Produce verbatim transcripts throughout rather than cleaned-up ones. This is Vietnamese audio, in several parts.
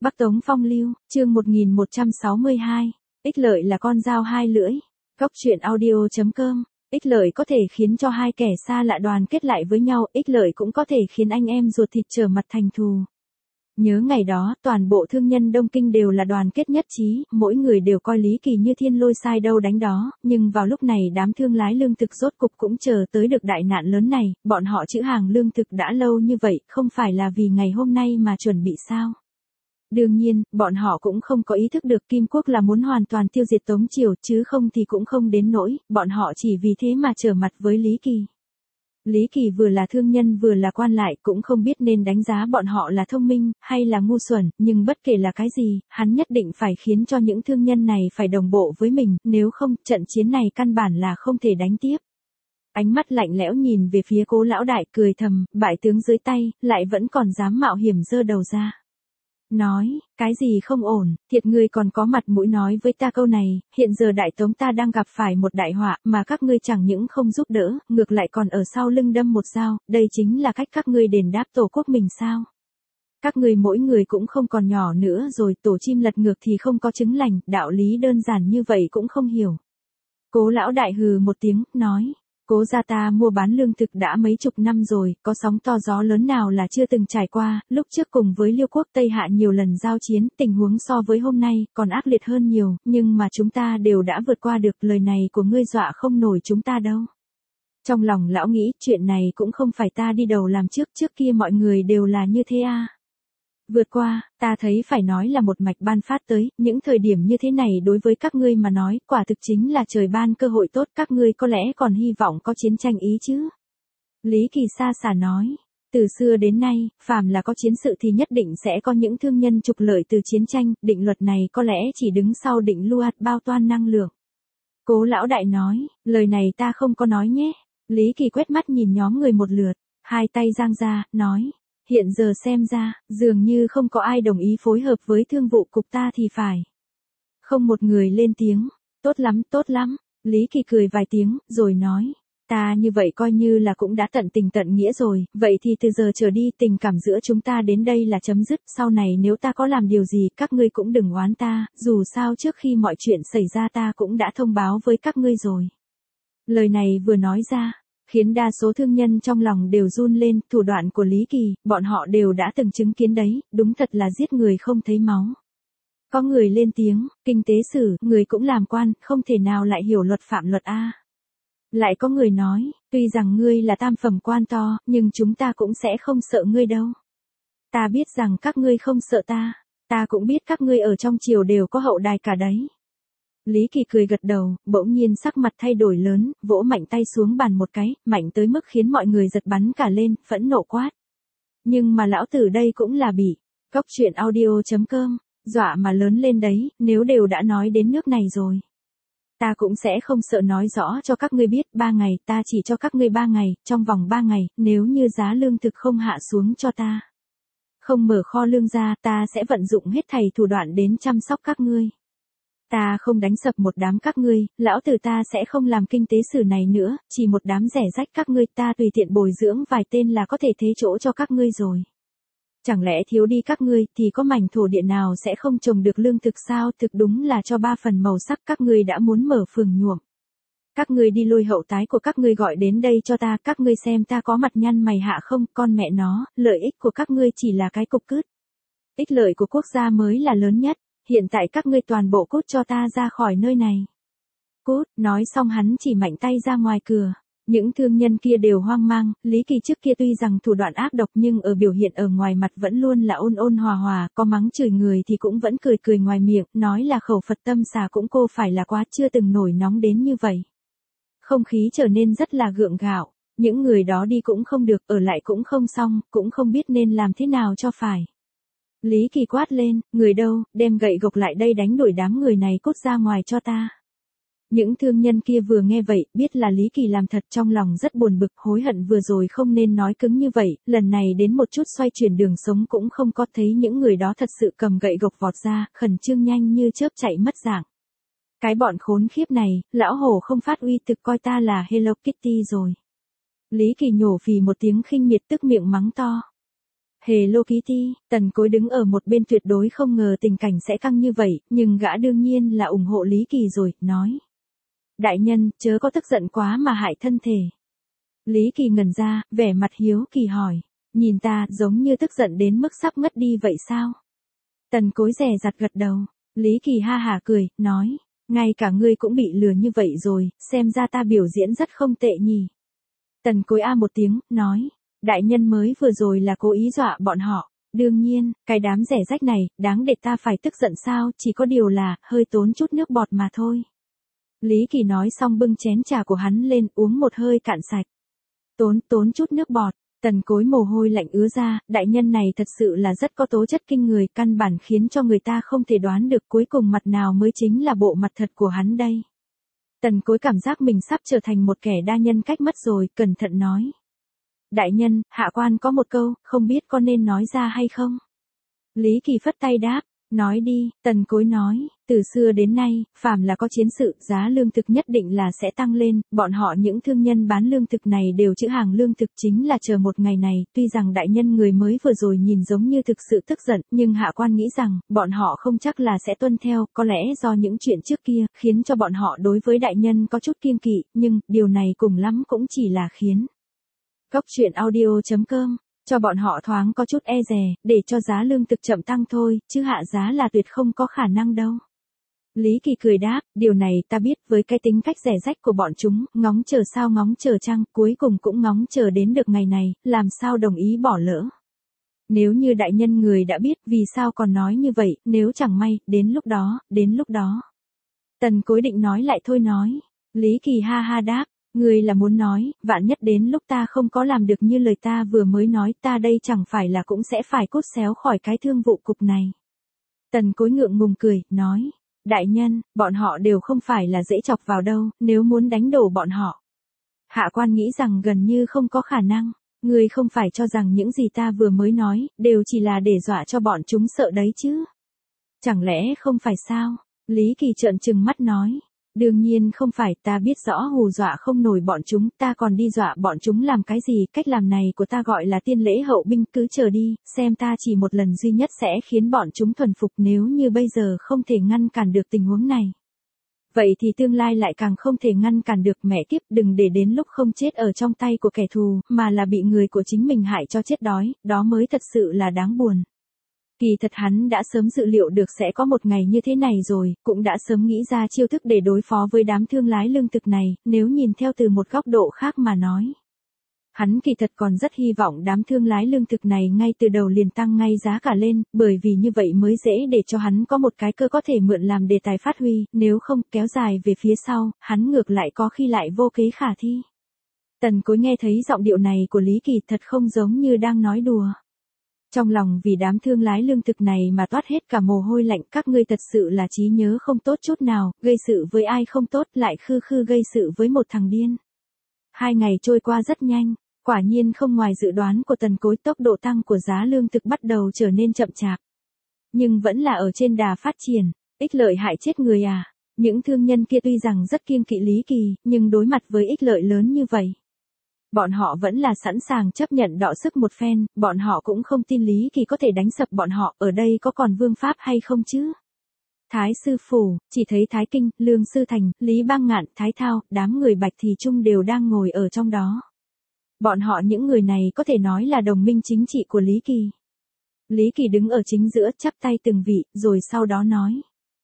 Bắc Tống Phong Lưu, chương một nghìn một trăm sáu mươi hai. Ích lợi là con dao hai lưỡi. Góc truyện audio chấm com. Ích lợi có thể khiến cho hai kẻ xa lạ đoàn kết lại với nhau, ích lợi cũng có thể khiến anh em ruột thịt trở mặt thành thù. Nhớ ngày đó, toàn bộ thương nhân Đông Kinh đều là đoàn kết nhất trí, mỗi người đều coi Lý Kỳ như thiên lôi sai đâu đánh đó, nhưng vào lúc này đám thương lái lương thực rốt cục cũng chờ tới được đại nạn lớn này, bọn họ trữ hàng lương thực đã lâu như vậy, không phải là vì ngày hôm nay mà chuẩn bị sao? Đương nhiên, bọn họ cũng không có ý thức được Kim Quốc là muốn hoàn toàn tiêu diệt Tống Triều, chứ không thì cũng không đến nỗi, bọn họ chỉ vì thế mà trở mặt với Lý Kỳ. Lý Kỳ vừa là thương nhân vừa là quan lại, cũng không biết nên đánh giá bọn họ là thông minh, hay là ngu xuẩn, nhưng bất kể là cái gì, hắn nhất định phải khiến cho những thương nhân này phải đồng bộ với mình, nếu không, trận chiến này căn bản là không thể đánh tiếp. Ánh mắt lạnh lẽo nhìn về phía Cố lão đại, cười thầm, bại tướng dưới tay, lại vẫn còn dám mạo hiểm giơ đầu ra. Nói, cái gì không ổn, thiệt ngươi còn có mặt mũi nói với ta câu này, hiện giờ Đại Tống ta đang gặp phải một đại họa, mà các ngươi chẳng những không giúp đỡ, ngược lại còn ở sau lưng đâm một dao, đây chính là cách các ngươi đền đáp tổ quốc mình sao? Các ngươi mỗi người cũng không còn nhỏ nữa rồi, tổ chim lật ngược thì không có trứng lành, đạo lý đơn giản như vậy cũng không hiểu. Cố lão đại hừ một tiếng, nói. Cố gia ta mua bán lương thực đã mấy chục năm rồi, có sóng to gió lớn nào là chưa từng trải qua, lúc trước cùng với Liêu quốc Tây Hạ nhiều lần giao chiến, tình huống so với hôm nay còn ác liệt hơn nhiều, nhưng mà chúng ta đều đã vượt qua được, lời này của ngươi dọa không nổi chúng ta đâu. Trong lòng lão nghĩ, chuyện này cũng không phải ta đi đầu làm trước, trước kia mọi người đều là như thế à. Vượt qua, ta thấy phải nói là một mạch ban phát tới, những thời điểm như thế này đối với các ngươi mà nói, quả thực chính là trời ban cơ hội tốt, các ngươi có lẽ còn hy vọng có chiến tranh ý chứ. Lý Kỳ xa xả nói, từ xưa đến nay, phàm là có chiến sự thì nhất định sẽ có những thương nhân trục lợi từ chiến tranh, định luật này có lẽ chỉ đứng sau định luật bao toan năng lượng. Cố lão đại nói, lời này ta không có nói nhé. Lý Kỳ quét mắt nhìn nhóm người một lượt, hai tay giang ra, nói. Hiện giờ xem ra, dường như không có ai đồng ý phối hợp với thương vụ cục ta thì phải. Không một người lên tiếng, tốt lắm, tốt lắm, Lý Kỳ cười vài tiếng, rồi nói, ta như vậy coi như là cũng đã tận tình tận nghĩa rồi, vậy thì từ giờ trở đi tình cảm giữa chúng ta đến đây là chấm dứt, sau này nếu ta có làm điều gì các ngươi cũng đừng oán ta, dù sao trước khi mọi chuyện xảy ra ta cũng đã thông báo với các ngươi rồi. Lời này vừa nói ra, khiến đa số thương nhân trong lòng đều run lên, thủ đoạn của Lý Kỳ, bọn họ đều đã từng chứng kiến đấy, đúng thật là giết người không thấy máu. Có người lên tiếng, kinh tế sử, người cũng làm quan, không thể nào lại hiểu luật phạm luật a. Lại có người nói, tuy rằng ngươi là tam phẩm quan to, nhưng chúng ta cũng sẽ không sợ ngươi đâu. Ta biết rằng các ngươi không sợ ta, ta cũng biết các ngươi ở trong triều đều có hậu đài cả đấy. Lý Kỳ cười gật đầu, bỗng nhiên sắc mặt thay đổi lớn, vỗ mạnh tay xuống bàn một cái, mạnh tới mức khiến mọi người giật bắn cả lên, phẫn nộ quát. Nhưng mà lão tử đây cũng là bị, góc truyện audio chấm com, dọa mà lớn lên đấy, nếu đều đã nói đến nước này rồi. Ta cũng sẽ không sợ nói rõ cho các ngươi biết, ba ngày, ta chỉ cho các ngươi ba ngày, trong vòng ba ngày, nếu như giá lương thực không hạ xuống cho ta. Không mở kho lương ra, ta sẽ vận dụng hết thảy thủ đoạn đến chăm sóc các ngươi. Ta không đánh sập một đám các ngươi, lão tử ta sẽ không làm kinh tế sử này nữa, chỉ một đám rẻ rách các ngươi ta tùy tiện bồi dưỡng vài tên là có thể thế chỗ cho các ngươi rồi. Chẳng lẽ thiếu đi các ngươi thì có mảnh thổ địa nào sẽ không trồng được lương thực sao, thực đúng là cho ba phần màu sắc các ngươi đã muốn mở phường nhuộm. Các ngươi đi lôi hậu tái của các ngươi gọi đến đây cho ta, các ngươi xem ta có mặt nhăn mày hạ không, con mẹ nó, lợi ích của các ngươi chỉ là cái cục cứt. Ích lợi của quốc gia mới là lớn nhất. Hiện tại các ngươi toàn bộ cút cho ta ra khỏi nơi này. Cút, nói xong hắn chỉ mạnh tay ra ngoài cửa. Những thương nhân kia đều hoang mang, Lý Kỳ trước kia tuy rằng thủ đoạn ác độc nhưng ở biểu hiện ở ngoài mặt vẫn luôn là ôn ôn hòa hòa, có mắng chửi người thì cũng vẫn cười cười ngoài miệng, nói là khẩu Phật tâm xà cũng cô phải là quá, chưa từng nổi nóng đến như vậy. Không khí trở nên rất là gượng gạo, những người đó đi cũng không được, ở lại cũng không xong, cũng không biết nên làm thế nào cho phải. Lý Kỳ quát lên, người đâu, đem gậy gộc lại đây đánh đuổi đám người này cút ra ngoài cho ta. Những thương nhân kia vừa nghe vậy, biết là Lý Kỳ làm thật, trong lòng rất buồn bực, hối hận vừa rồi không nên nói cứng như vậy, lần này đến một chút xoay chuyển đường sống cũng không có, thấy những người đó thật sự cầm gậy gộc vọt ra, khẩn trương nhanh như chớp chạy mất dạng. Cái bọn khốn khiếp này, lão hổ không phát uy thực coi ta là Hello Kitty rồi. Lý Kỳ nhổ phì một tiếng khinh miệt tức miệng mắng to. Hello Kitty, Tần Cối đứng ở một bên tuyệt đối không ngờ tình cảnh sẽ căng như vậy, nhưng gã đương nhiên là ủng hộ Lý Kỳ rồi, nói. Đại nhân, chớ có tức giận quá mà hại thân thể. Lý Kỳ ngẩn ra, vẻ mặt hiếu kỳ hỏi. Nhìn ta, giống như tức giận đến mức sắp ngất đi vậy sao? Tần Cối dè dặt gật đầu. Lý Kỳ ha hả cười, nói. Ngay cả ngươi cũng bị lừa như vậy rồi, xem ra ta biểu diễn rất không tệ nhỉ. Tần Cối a một tiếng, nói. Đại nhân mới vừa rồi là cố ý dọa bọn họ. Đương nhiên, cái đám rẻ rách này, đáng để ta phải tức giận sao, chỉ có điều là, hơi tốn chút nước bọt mà thôi. Lý Kỳ nói xong bưng chén trà của hắn lên uống một hơi cạn sạch. Tốn, tốn chút nước bọt, Tần Cối mồ hôi lạnh ứa ra, đại nhân này thật sự là rất có tố chất kinh người, căn bản khiến cho người ta không thể đoán được cuối cùng mặt nào mới chính là bộ mặt thật của hắn đây. Tần Cối cảm giác mình sắp trở thành một kẻ đa nhân cách mất rồi, cẩn thận nói. Đại nhân, hạ quan có một câu, không biết có nên nói ra hay không? Lý Kỳ phất tay đáp, nói đi, Tần Cối nói, từ xưa đến nay, phàm là có chiến sự, giá lương thực nhất định là sẽ tăng lên, bọn họ những thương nhân bán lương thực này đều trữ hàng lương thực chính là chờ một ngày này, tuy rằng đại nhân người mới vừa rồi nhìn giống như thực sự tức giận, nhưng hạ quan nghĩ rằng, bọn họ không chắc là sẽ tuân theo, có lẽ do những chuyện trước kia, khiến cho bọn họ đối với đại nhân có chút kiêng kỵ, nhưng, điều này cùng lắm cũng chỉ là khiến. Góc truyện audio chấm com, cho bọn họ thoáng có chút e dè, để cho giá lương thực chậm tăng thôi, chứ hạ giá là tuyệt không có khả năng đâu. Lý Kỳ cười đáp, điều này ta biết với cái tính cách rẻ rách của bọn chúng, ngóng chờ sao ngóng chờ chăng, cuối cùng cũng ngóng chờ đến được ngày này, làm sao đồng ý bỏ lỡ. Nếu như đại nhân người đã biết, vì sao còn nói như vậy, nếu chẳng may, đến lúc đó, đến lúc đó. Tần Cối định nói lại thôi nói, Lý Kỳ ha ha đáp. Người là muốn nói, vạn nhất đến lúc ta không có làm được như lời ta vừa mới nói, ta đây chẳng phải là cũng sẽ phải cút xéo khỏi cái thương vụ cục này. Tần Cối ngượng ngùng cười, nói, đại nhân, bọn họ đều không phải là dễ chọc vào đâu, nếu muốn đánh đổ bọn họ. Hạ quan nghĩ rằng gần như không có khả năng, người không phải cho rằng những gì ta vừa mới nói, đều chỉ là để dọa cho bọn chúng sợ đấy chứ. Chẳng lẽ không phải sao? Lý Kỳ trợn trừng mắt nói. Đương nhiên không phải, ta biết rõ hù dọa không nổi bọn chúng, ta còn đi dọa bọn chúng làm cái gì, cách làm này của ta gọi là tiên lễ hậu binh, cứ chờ đi, xem ta chỉ một lần duy nhất sẽ khiến bọn chúng thuần phục, nếu như bây giờ không thể ngăn cản được tình huống này. Vậy thì tương lai lại càng không thể ngăn cản được, mẹ kiếp, đừng để đến lúc không chết ở trong tay của kẻ thù, mà là bị người của chính mình hại cho chết đói, đó mới thật sự là đáng buồn. Kỳ thật hắn đã sớm dự liệu được sẽ có một ngày như thế này rồi, cũng đã sớm nghĩ ra chiêu thức để đối phó với đám thương lái lương thực này, nếu nhìn theo từ một góc độ khác mà nói. Hắn kỳ thật còn rất hy vọng đám thương lái lương thực này ngay từ đầu liền tăng ngay giá cả lên, bởi vì như vậy mới dễ để cho hắn có một cái cơ có thể mượn làm đề tài phát huy, nếu không kéo dài về phía sau, hắn ngược lại có khi lại vô kế khả thi. Tần Cối nghe thấy giọng điệu này của Lý Kỳ thật không giống như đang nói đùa. Trong lòng vì đám thương lái lương thực này mà toát hết cả mồ hôi lạnh, các ngươi thật sự là trí nhớ không tốt chút nào, gây sự với ai không tốt lại khư khư gây sự với một thằng điên. Hai ngày trôi qua rất nhanh, quả nhiên không ngoài dự đoán của Tần Cối, tốc độ tăng của giá lương thực bắt đầu trở nên chậm chạp. Nhưng vẫn là ở trên đà phát triển, ích lợi hại chết người à. Những thương nhân kia tuy rằng rất kiêng kỵ Lý Kỳ, nhưng đối mặt với ích lợi lớn như vậy, bọn họ vẫn là sẵn sàng chấp nhận đọ sức một phen, bọn họ cũng không tin Lý Kỳ có thể đánh sập bọn họ, ở đây có còn vương pháp hay không chứ? Thái Sư Phủ, chỉ thấy Thái Kinh, Lương Sư Thành, Lý Bang Ngạn, Thái Thao, đám người Bạch Thì Trung đều đang ngồi ở trong đó. Bọn họ những người này có thể nói là đồng minh chính trị của Lý Kỳ. Lý Kỳ đứng ở chính giữa, chắp tay từng vị, rồi sau đó nói.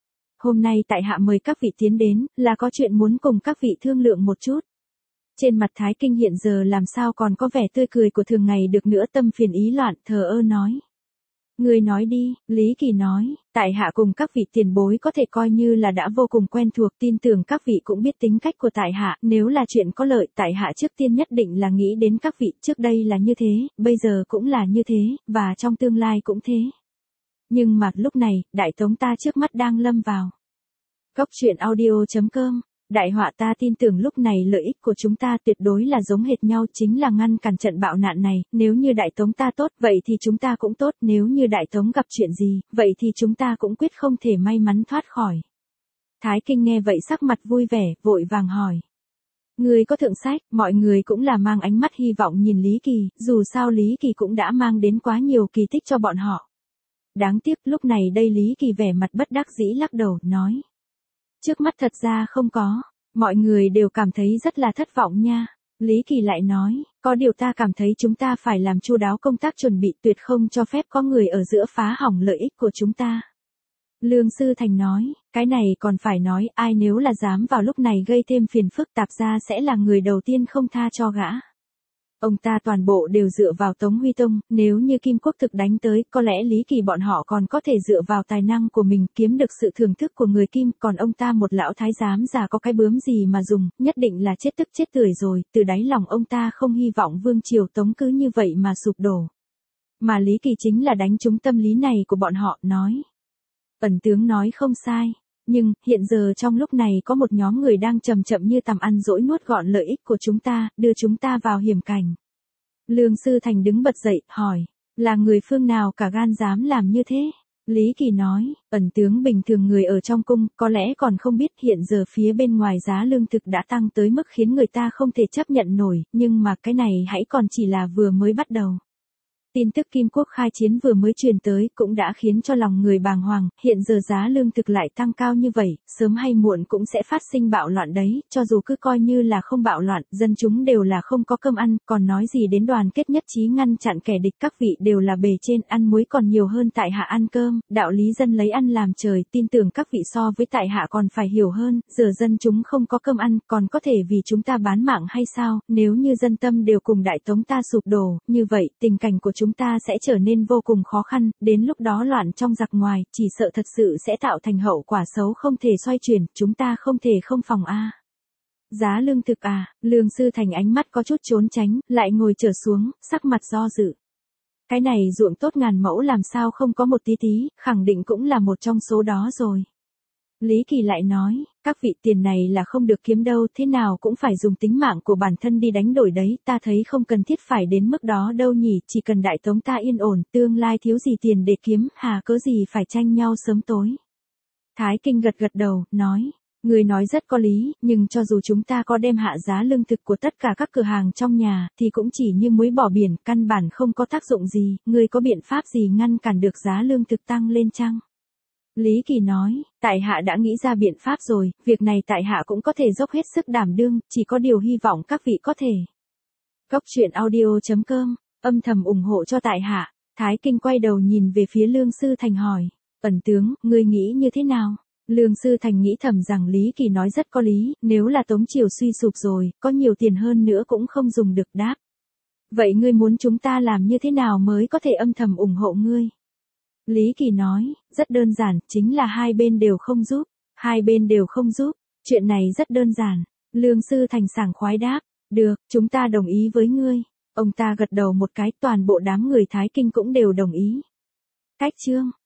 Hôm nay tại hạ mời các vị tiến đến, là có chuyện muốn cùng các vị thương lượng một chút. Trên mặt Thái Kinh hiện giờ làm sao còn có vẻ tươi cười của thường ngày được nữa, tâm phiền ý loạn, thờ ơ nói. Người nói đi, Lý Kỳ nói, tại hạ cùng các vị tiền bối có thể coi như là đã vô cùng quen thuộc, tin tưởng các vị cũng biết tính cách của tại hạ, nếu là chuyện có lợi, tại hạ trước tiên nhất định là nghĩ đến các vị, trước đây là như thế, bây giờ cũng là như thế, và trong tương lai cũng thế. Nhưng mà lúc này, đại tống ta trước mắt đang lâm vào. Góc truyện audio chấm com. Đại họa, ta tin tưởng lúc này lợi ích của chúng ta tuyệt đối là giống hệt nhau, chính là ngăn cản trận bạo nạn này, nếu như đại tống ta tốt, vậy thì chúng ta cũng tốt, nếu như đại tống gặp chuyện gì, vậy thì chúng ta cũng quyết không thể may mắn thoát khỏi. Thái Kinh nghe vậy sắc mặt vui vẻ, vội vàng hỏi. Người có thượng sách, mọi người cũng là mang ánh mắt hy vọng nhìn Lý Kỳ, dù sao Lý Kỳ cũng đã mang đến quá nhiều kỳ tích cho bọn họ. Đáng tiếc lúc này đây Lý Kỳ vẻ mặt bất đắc dĩ lắc đầu, nói. Trước mắt thật ra không có, mọi người đều cảm thấy rất là thất vọng nha. Lý Kỳ lại nói, có điều ta cảm thấy chúng ta phải làm chu đáo công tác chuẩn bị, tuyệt không cho phép có người ở giữa phá hỏng lợi ích của chúng ta. Lương Sư Thành nói, cái này còn phải nói, ai nếu là dám vào lúc này gây thêm phiền phức tạp ra sẽ là người đầu tiên không tha cho gã. Ông ta toàn bộ đều dựa vào Tống Huy Tông, nếu như Kim Quốc thực đánh tới, có lẽ Lý Kỳ bọn họ còn có thể dựa vào tài năng của mình kiếm được sự thưởng thức của người Kim, còn ông ta một lão thái giám già có cái bướm gì mà dùng, nhất định là chết tức chết tưởi rồi, từ đáy lòng ông ta không hy vọng vương triều Tống cứ như vậy mà sụp đổ. Mà Lý Kỳ chính là đánh trúng tâm lý này của bọn họ, nói. Ẩn tướng nói không sai. Nhưng, hiện giờ trong lúc này có một nhóm người đang chậm chậm như tằm ăn dỗi nuốt gọn lợi ích của chúng ta, đưa chúng ta vào hiểm cảnh. Lương Sư Thành đứng bật dậy, hỏi, là người phương nào cả gan dám làm như thế? Lý Kỳ nói, ẩn tướng bình thường người ở trong cung, có lẽ còn không biết hiện giờ phía bên ngoài giá lương thực đã tăng tới mức khiến người ta không thể chấp nhận nổi, nhưng mà cái này hãy còn chỉ là vừa mới bắt đầu. Tin tức Kim Quốc khai chiến vừa mới truyền tới cũng đã khiến cho lòng người bàng hoàng, hiện giờ giá lương thực lại tăng cao như vậy, sớm hay muộn cũng sẽ phát sinh bạo loạn đấy, cho dù cứ coi như là không bạo loạn, dân chúng đều là không có cơm ăn, còn nói gì đến đoàn kết nhất trí ngăn chặn kẻ địch, các vị đều là bề trên, ăn muối còn nhiều hơn tại hạ ăn cơm, đạo lý dân lấy ăn làm trời, tin tưởng các vị so với tại hạ còn phải hiểu hơn, giờ dân chúng không có cơm ăn, còn có thể vì chúng ta bán mạng hay sao, nếu như dân tâm đều cùng Đại Tống ta sụp đổ, như vậy, tình cảnh của chúng ta sẽ trở nên vô cùng khó khăn, đến lúc đó loạn trong giặc ngoài, chỉ sợ thật sự sẽ tạo thành hậu quả xấu không thể xoay chuyển, chúng ta không thể không phòng a. Giá lương thực à, Lương Sư Thành ánh mắt có chút trốn tránh, lại ngồi trở xuống, sắc mặt do dự. Cái này ruộng tốt ngàn mẫu làm sao không có một tí tí, khẳng định cũng là một trong số đó rồi. Lý Kỳ lại nói, các vị tiền này là không được kiếm đâu, thế nào cũng phải dùng tính mạng của bản thân đi đánh đổi đấy, ta thấy không cần thiết phải đến mức đó đâu nhỉ, chỉ cần Đại Tống ta yên ổn, tương lai thiếu gì tiền để kiếm, hà cớ gì phải tranh nhau sớm tối. Thái Kinh gật gật đầu, nói, người nói rất có lý, nhưng cho dù chúng ta có đem hạ giá lương thực của tất cả các cửa hàng trong nhà, thì cũng chỉ như muối bỏ biển, căn bản không có tác dụng gì, người có biện pháp gì ngăn cản được giá lương thực tăng lên chăng? Lý Kỳ nói, tại hạ đã nghĩ ra biện pháp rồi, việc này tại hạ cũng có thể dốc hết sức đảm đương, chỉ có điều hy vọng các vị có thể. Cốc truyện audio chấm com, âm thầm ủng hộ cho tại hạ. Thái Kinh quay đầu nhìn về phía Lương Sư Thành hỏi, ẩn tướng, ngươi nghĩ như thế nào? Lương Sư Thành nghĩ thầm rằng Lý Kỳ nói rất có lý, nếu là Tống Triều suy sụp rồi, có nhiều tiền hơn nữa cũng không dùng được đáp. Vậy ngươi muốn chúng ta làm như thế nào mới có thể âm thầm ủng hộ ngươi? Lý Kỳ nói, rất đơn giản, chính là hai bên đều không giúp, hai bên đều không giúp, chuyện này rất đơn giản. Lương Sư Thành sảng khoái đáp, được, chúng ta đồng ý với ngươi. Ông ta gật đầu một cái, toàn bộ đám người Thái Kinh cũng đều đồng ý. Cách chương